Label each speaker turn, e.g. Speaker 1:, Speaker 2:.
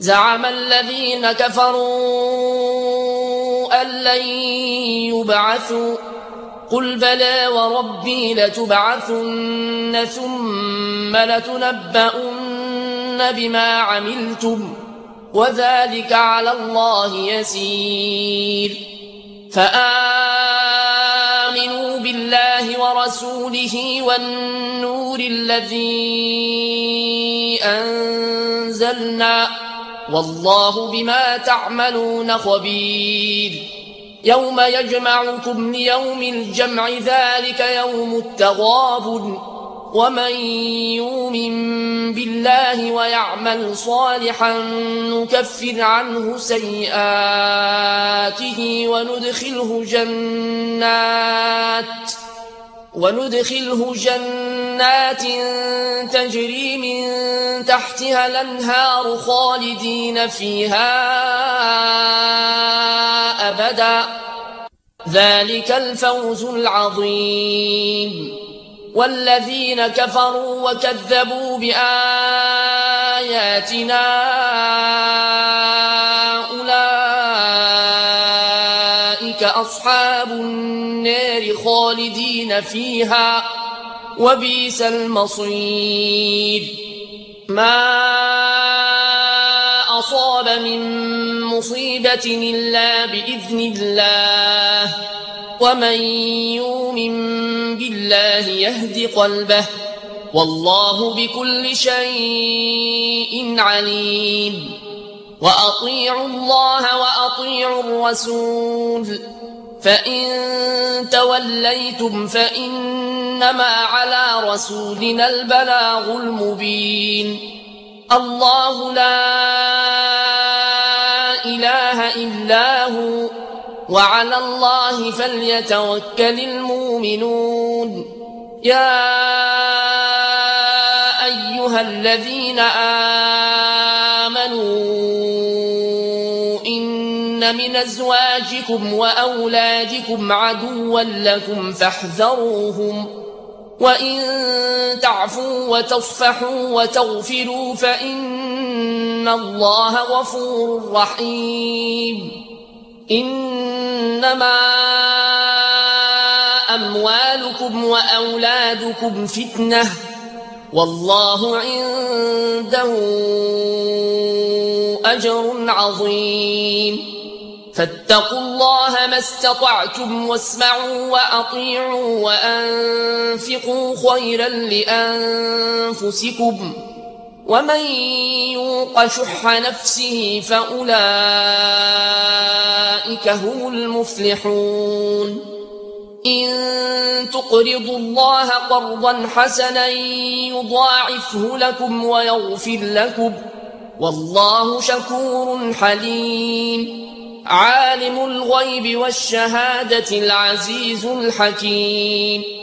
Speaker 1: زعم الذين كفروا أن لن يبعثوا قل بلى وربي لتبعثن ثم لتنبؤن بما عملتم وذلك على الله يسير فآمنوا بالله ورسوله والنور الذي أنزلنا والله بما تعملون خبير يوم يجمعكم ليوم الجمع ذلك يوم التغابن ومن يؤمن بالله ويعمل صالحا نكفر عنه سيئاته وندخله جنات تجري من تحتها الأنهار خالدين فيها أبدا ذلك الفوز العظيم والذين كفروا وكذبوا بآياتنا أولئك أصحاب النار خالدين فيها وبئس المصير ما أصاب من مصيبة إلا بإذن الله ومن يؤمن بالله يهد قلبه والله بكل شيء عليم وأطيعوا الله وأطيعوا الرسول فإن توليتم فإنما على رسولنا البلاغ المبين الله لا إله إلا هو وعلى الله فليتوكل المؤمنون يا أيها الذين آمنوا إن من أزواجكم وأولادكم عدوا لكم فاحذروهم وإن تعفوا وتصفحوا وتغفروا فإن الله غفور رحيم إنما أموالكم وأولادكم فتنة والله عنده أجر عظيم فاتقوا الله ما استطعتم واسمعوا وأطيعوا وأنفقوا خيرا لأنفسكم ومن يوق شح نفسه فأولئك هم المفلحون إن تقرضوا الله قرضا حسنا يضاعفه لكم ويغفر لكم والله شكور حليم عالم الغيب والشهادة العزيز الحكيم